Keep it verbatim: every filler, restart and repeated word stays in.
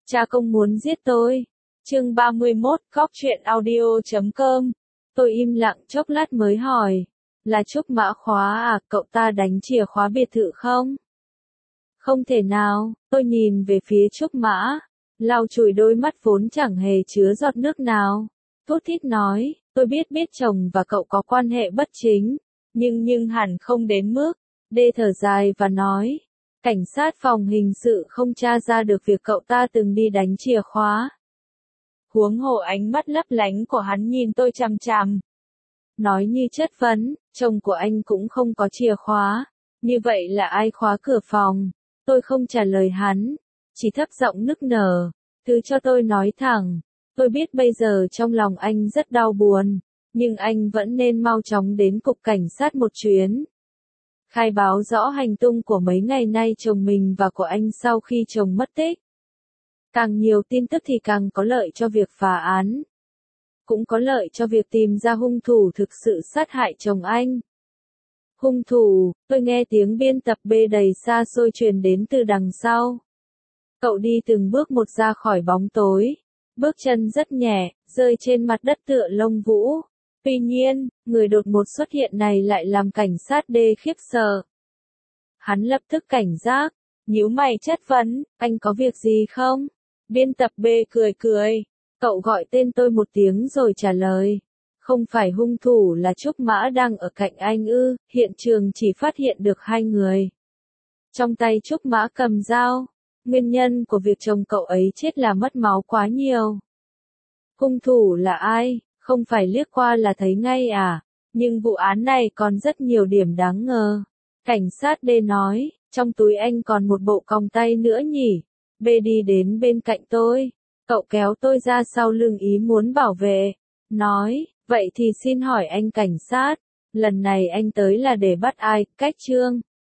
Cha công muốn giết tôi. Chương ba mươi mốt, Cóc truyện audio chấm com. Tôi im lặng chốc lát mới hỏi. Là Trúc Mã Khóa à, cậu ta đánh chìa khóa biệt thự không? Không thể nào, tôi nhìn về phía Trúc Mã. Lau chùi đôi mắt vốn chẳng hề chứa giọt nước nào. Thút thít nói, tôi biết biết chồng và cậu có quan hệ bất chính. Nhưng nhưng hẳn không đến mức. Đê thở dài và nói. Cảnh sát phòng hình sự không tra ra được việc cậu ta từng đi đánh chìa khóa. Huống hồ ánh mắt lấp lánh của hắn nhìn tôi chằm chằm. Nói như chất vấn, chồng của anh cũng không có chìa khóa. Như vậy là ai khóa cửa phòng? Tôi không trả lời hắn. Chỉ thấp giọng nức nở. Thứ cho tôi nói thẳng. Tôi biết bây giờ trong lòng anh rất đau buồn. Nhưng anh vẫn nên mau chóng đến cục cảnh sát một chuyến. Khai báo rõ hành tung của mấy ngày nay chồng mình và của anh sau khi chồng mất tích. Càng nhiều tin tức thì càng có lợi cho việc phá án. Cũng có lợi cho việc tìm ra hung thủ thực sự sát hại chồng anh. Hung thủ, tôi nghe tiếng biên tập B đầy xa xôi truyền đến từ đằng sau. Cậu đi từng bước một ra khỏi bóng tối. Bước chân rất nhẹ, rơi trên mặt đất tựa lông vũ. Tuy nhiên, người đột ngột xuất hiện này lại làm cảnh sát D khiếp sợ. Hắn lập tức cảnh giác, nhíu mày chất vấn, anh có việc gì không? Biên tập B cười cười, cậu gọi tên tôi một tiếng rồi trả lời. Không phải hung thủ là Trúc Mã đang ở cạnh anh ư, hiện trường chỉ phát hiện được hai người. Trong tay Trúc Mã cầm dao, nguyên nhân của việc chồng cậu ấy chết là mất máu quá nhiều. Hung thủ là ai? Không phải liếc qua là thấy ngay à, nhưng vụ án này còn rất nhiều điểm đáng ngờ. Cảnh sát D nói, trong túi anh còn một bộ còng tay nữa nhỉ. B đi đến bên cạnh tôi, cậu kéo tôi ra sau lưng ý muốn bảo vệ. Nói, vậy thì xin hỏi anh cảnh sát, lần này anh tới là để bắt ai, cách Trương,